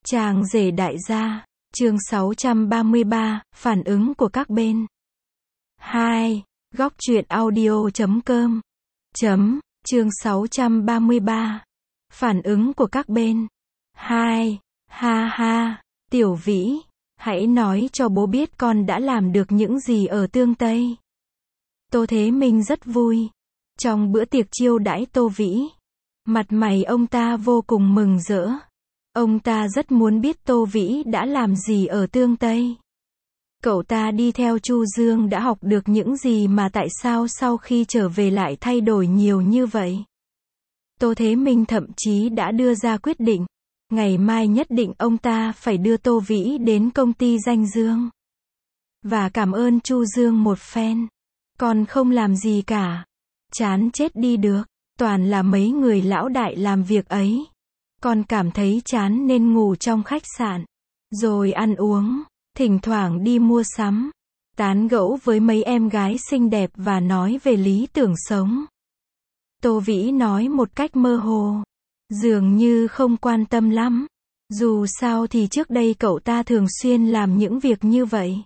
Chàng rể đại gia, chương 633, phản ứng của các bên. 2. Góc truyện audio.com. Chương 633. Phản ứng của các bên. 2. Ha ha, Tiểu Vĩ, hãy nói cho bố biết con đã làm được những gì ở Tương Tây. Tô Thế Minh rất vui. Trong bữa tiệc chiêu đãi Tô Vĩ, mặt mày ông ta vô cùng mừng rỡ. Ông ta rất muốn biết Tô Vĩ đã làm gì ở Tương Tây. Cậu ta đi theo Chu Dương đã học được những gì mà tại sao sau khi trở về lại thay đổi nhiều như vậy. Tô Thế Minh thậm chí đã đưa ra quyết định, ngày mai nhất định ông ta phải đưa Tô Vĩ đến công ty Danh Dương. Và cảm ơn Chu Dương một phen. Còn không làm gì cả. Chán chết đi được. Toàn là mấy người lão đại làm việc ấy. Con cảm thấy chán nên ngủ trong khách sạn. Rồi ăn uống. Thỉnh thoảng đi mua sắm. Tán gẫu với mấy em gái xinh đẹp và nói về lý tưởng sống. Tô Vĩ nói một cách mơ hồ. Dường như không quan tâm lắm. Dù sao thì trước đây cậu ta thường xuyên làm những việc như vậy.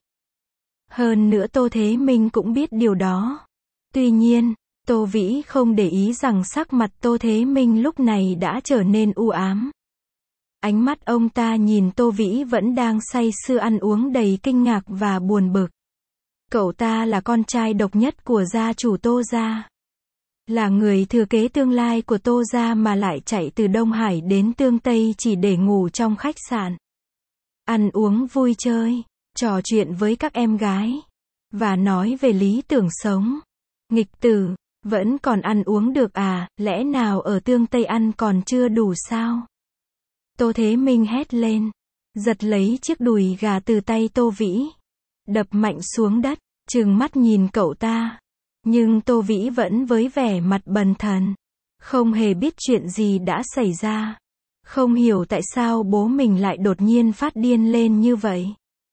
Hơn nữa Tô Thế Minh cũng biết điều đó. Tuy nhiên, Tô Vĩ không để ý rằng sắc mặt Tô Thế Minh lúc này đã trở nên u ám. Ánh mắt ông ta nhìn Tô Vĩ vẫn đang say sưa ăn uống đầy kinh ngạc và buồn bực. Cậu ta là con trai độc nhất của gia chủ Tô gia. Là người thừa kế tương lai của Tô gia mà lại chạy từ Đông Hải đến Tương Tây chỉ để ngủ trong khách sạn. Ăn uống vui chơi, trò chuyện với các em gái. Và nói về lý tưởng sống. Nghịch tử, vẫn còn ăn uống được à, lẽ nào ở Tương Tây ăn còn chưa đủ sao? Tô Thế Minh hét lên. Giật lấy chiếc đùi gà từ tay Tô Vĩ. Đập mạnh xuống đất, trừng mắt nhìn cậu ta. Nhưng Tô Vĩ vẫn với vẻ mặt bần thần. Không hề biết chuyện gì đã xảy ra. Không hiểu tại sao bố mình lại đột nhiên phát điên lên như vậy.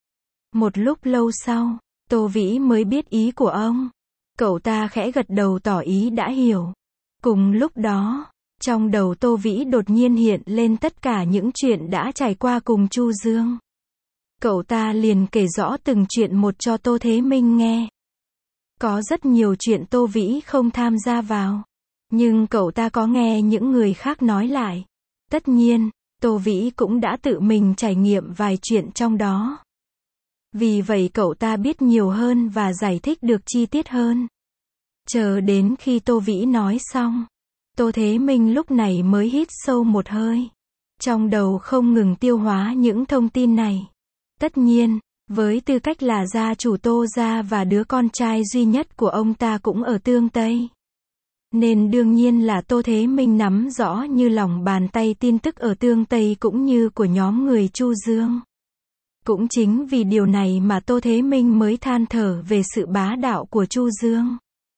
Một lúc lâu sau, Tô Vĩ mới biết ý của ông. Cậu ta khẽ gật đầu tỏ ý đã hiểu. Cùng lúc đó, trong đầu Tô Vĩ đột nhiên hiện lên tất cả những chuyện đã trải qua cùng Chu Dương. Cậu ta liền kể rõ từng chuyện một cho Tô Thế Minh nghe. Có rất nhiều chuyện Tô Vĩ không tham gia vào. Nhưng cậu ta có nghe những người khác nói lại. Tất nhiên, Tô Vĩ cũng đã tự mình trải nghiệm vài chuyện trong đó. Vì vậy cậu ta biết nhiều hơn và giải thích được chi tiết hơn. Chờ đến khi Tô Vĩ nói xong, Tô Thế Minh lúc này mới hít sâu một hơi. Trong đầu không ngừng tiêu hóa những thông tin này. Tất nhiên, với tư cách là gia chủ Tô gia và đứa con trai duy nhất của ông ta cũng ở Tương Tây. Nên đương nhiên là Tô Thế Minh nắm rõ như lòng bàn tay tin tức ở Tương Tây cũng như của nhóm người Chu Dương. Cũng chính vì điều này mà Tô Thế Minh mới than thở về sự bá đạo của Chu Dương.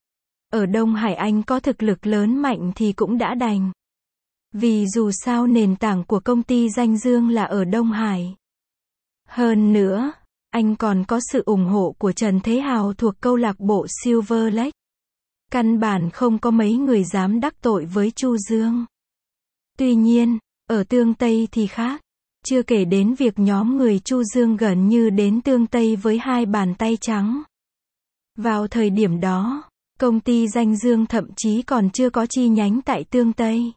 Ở Đông Hải anh có thực lực lớn mạnh thì cũng đã đành. Vì dù sao nền tảng của công ty Danh Dương là ở Đông Hải. Hơn nữa, anh còn có sự ủng hộ của Trần Thế Hào thuộc câu lạc bộ Silver Lake. Căn bản không có mấy người dám đắc tội với Chu Dương. Tuy nhiên, ở Tương Tây thì khác. Chưa kể đến việc nhóm người Chu Dương gần như đến Tương Tây với hai bàn tay trắng. Vào thời điểm đó, công ty Danh Dương thậm chí còn chưa có chi nhánh tại Tương Tây.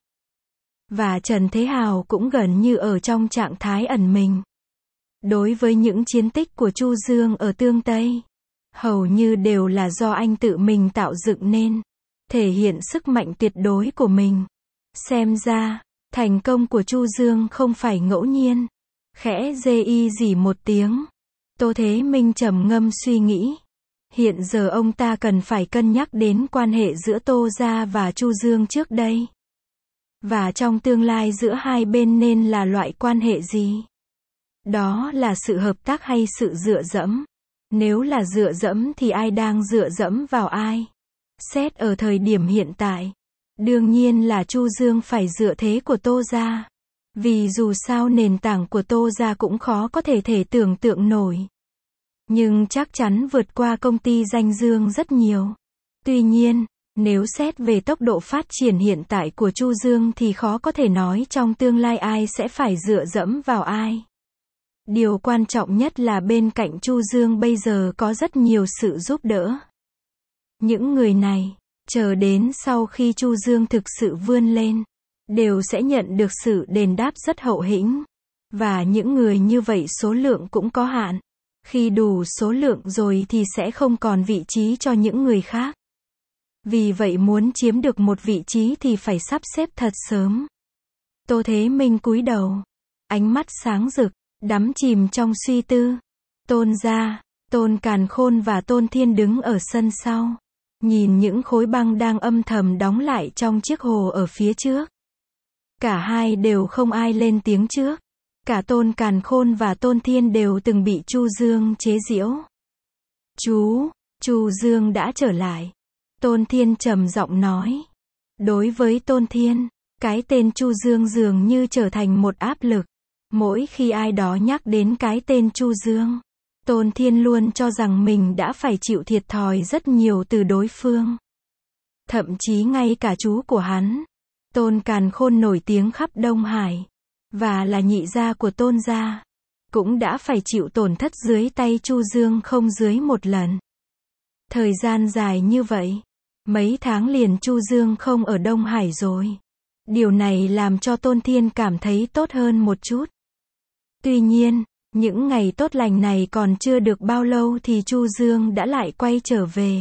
Và Trần Thế Hào cũng gần như ở trong trạng thái ẩn mình. Đối với những chiến tích của Chu Dương ở Tương Tây, hầu như đều là do anh tự mình tạo dựng nên, thể hiện sức mạnh tuyệt đối của mình. Xem ra, thành công của Chu Dương không phải ngẫu nhiên. Khẽ dì một tiếng. Tô Thế Minh trầm ngâm suy nghĩ. Hiện giờ ông ta cần phải cân nhắc đến quan hệ giữa Tô gia và Chu Dương trước đây. Và trong tương lai giữa hai bên nên là loại quan hệ gì? Đó là sự hợp tác hay sự dựa dẫm? Nếu là dựa dẫm thì ai đang dựa dẫm vào ai? Xét ở thời điểm hiện tại, đương nhiên là Chu Dương phải dựa thế của Tô gia. Vì dù sao nền tảng của Tô gia cũng khó có thể tưởng tượng nổi. Nhưng chắc chắn vượt qua công ty Danh Dương rất nhiều. Tuy nhiên, Nếu xét về tốc độ phát triển hiện tại của Chu Dương thì khó có thể nói trong tương lai ai sẽ phải dựa dẫm vào ai. Điều quan trọng nhất là bên cạnh Chu Dương bây giờ có rất nhiều sự giúp đỡ. Những người này, chờ đến sau khi Chu Dương thực sự vươn lên, đều sẽ nhận được sự đền đáp rất hậu hĩnh. Và những người như vậy số lượng cũng có hạn. Khi đủ số lượng rồi thì sẽ không còn vị trí cho những người khác. Vì vậy muốn chiếm được một vị trí thì phải sắp xếp thật sớm. Tô Thế Minh cúi đầu, ánh mắt sáng rực, đắm chìm trong suy tư. Tôn Gia, Tôn Càn Khôn và Tôn Thiên đứng ở sân sau, nhìn những khối băng đang âm thầm đóng lại trong chiếc hồ ở phía trước. Cả hai đều không ai lên tiếng trước. Cả Tôn Càn Khôn và Tôn Thiên đều từng bị Chu Dương chế giễu. Chu Dương đã trở lại. Tôn Thiên trầm giọng nói. Đối với Tôn Thiên, cái tên Chu Dương dường như trở thành một áp lực. Mỗi khi ai đó nhắc đến cái tên Chu Dương, Tôn Thiên luôn cho rằng mình đã phải chịu thiệt thòi rất nhiều từ đối phương. Thậm chí ngay cả chú của hắn, Tôn Càn Khôn nổi tiếng khắp Đông Hải, và là nhị gia của Tôn gia, cũng đã phải chịu tổn thất dưới tay Chu Dương không dưới một lần. Thời gian dài như vậy, mấy tháng liền Chu Dương không ở Đông Hải rồi. Điều này làm cho Tôn Thiên cảm thấy tốt hơn một chút. Tuy nhiên, những ngày tốt lành này còn chưa được bao lâu thì Chu Dương đã lại quay trở về.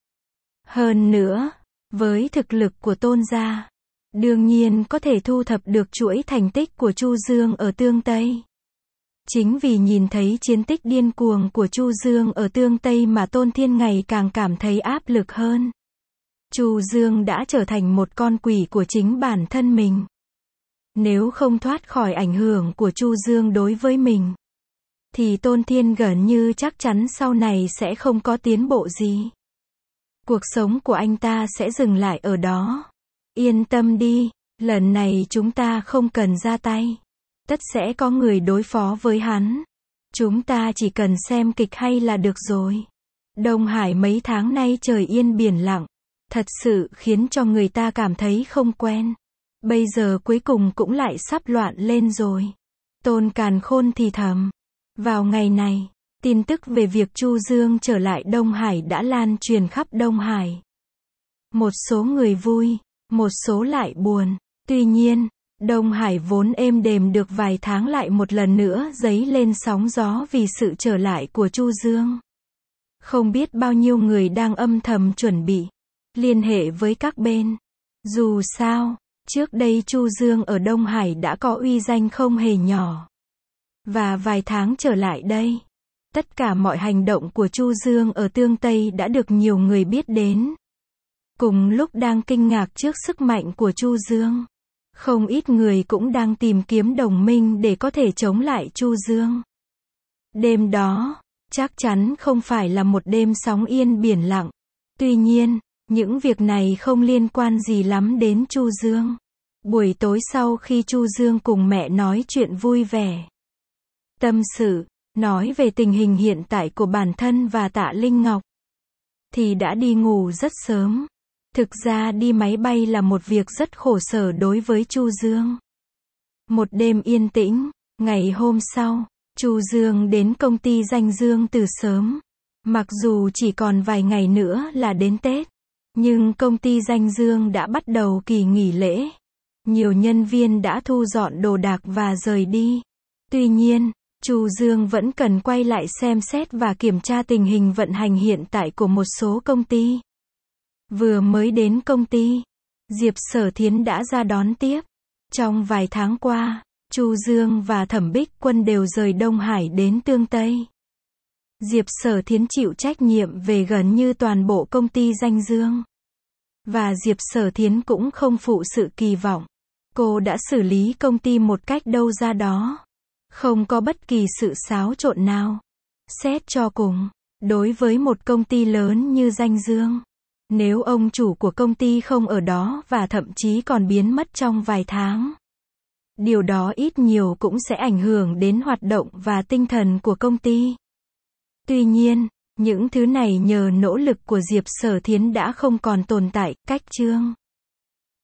Hơn nữa, với thực lực của Tôn gia, đương nhiên có thể thu thập được chuỗi thành tích của Chu Dương ở Tương Tây. Chính vì nhìn thấy chiến tích điên cuồng của Chu Dương ở Tương Tây mà Tôn Thiên ngày càng cảm thấy áp lực hơn. Chu Dương đã trở thành một con quỷ của chính bản thân mình. Nếu không thoát khỏi ảnh hưởng của Chu Dương đối với mình, thì Tôn Thiên gần như chắc chắn sau này sẽ không có tiến bộ gì. Cuộc sống của anh ta sẽ dừng lại ở đó. Yên tâm đi, lần này chúng ta không cần ra tay. Tất sẽ có người đối phó với hắn. Chúng ta chỉ cần xem kịch hay là được rồi. Đông Hải mấy tháng nay trời yên biển lặng, thật sự khiến cho người ta cảm thấy không quen. Bây giờ cuối cùng cũng lại sắp loạn lên rồi. Tôn Càn Khôn thì thầm. Vào ngày này, tin tức về việc Chu Dương trở lại Đông Hải đã lan truyền khắp Đông Hải. Một số người vui, một số lại buồn. Tuy nhiên, Đông Hải vốn êm đềm được vài tháng lại một lần nữa dấy lên sóng gió vì sự trở lại của Chu Dương. Không biết bao nhiêu người đang âm thầm chuẩn bị liên hệ với các bên. Dù sao, trước đây Chu Dương ở Đông Hải đã có uy danh không hề nhỏ. Và vài tháng trở lại đây, tất cả mọi hành động của Chu Dương ở Tương Tây đã được nhiều người biết đến. Cùng lúc đang kinh ngạc trước sức mạnh của Chu Dương, không ít người cũng đang tìm kiếm đồng minh để có thể chống lại Chu Dương. Đêm đó, chắc chắn không phải là một đêm sóng yên biển lặng. Tuy nhiên, những việc này không liên quan gì lắm đến Chu Dương. Buổi tối sau khi Chu Dương cùng mẹ nói chuyện vui vẻ, tâm sự, nói về tình hình hiện tại của bản thân và Tạ Linh Ngọc, thì đã đi ngủ rất sớm. Thực ra đi máy bay là một việc rất khổ sở đối với Chu Dương. Một đêm yên tĩnh, ngày hôm sau, Chu Dương đến công ty Danh Dương từ sớm. Mặc dù chỉ còn vài ngày nữa là đến Tết, nhưng công ty Danh Dương đã bắt đầu kỳ nghỉ lễ. Nhiều nhân viên đã thu dọn đồ đạc và rời đi. Tuy nhiên, Chu Dương vẫn cần quay lại xem xét và kiểm tra tình hình vận hành hiện tại của một số công ty. Vừa mới đến công ty, Diệp Sở Thiến đã ra đón tiếp. Trong vài tháng qua, Chu Dương và Thẩm Bích Quân đều rời Đông Hải đến Tương Tây. Diệp Sở Thiến chịu trách nhiệm về gần như toàn bộ công ty Danh Dương. Và Diệp Sở Thiến cũng không phụ sự kỳ vọng. Cô đã xử lý công ty một cách đâu ra đó. Không có bất kỳ sự xáo trộn nào. Xét cho cùng, đối với một công ty lớn như Danh Dương, nếu ông chủ của công ty không ở đó và thậm chí còn biến mất trong vài tháng, điều đó ít nhiều cũng sẽ ảnh hưởng đến hoạt động và tinh thần của công ty. Tuy nhiên, Những thứ này nhờ nỗ lực của Diệp Sở Thiến đã không còn tồn tại, cách chương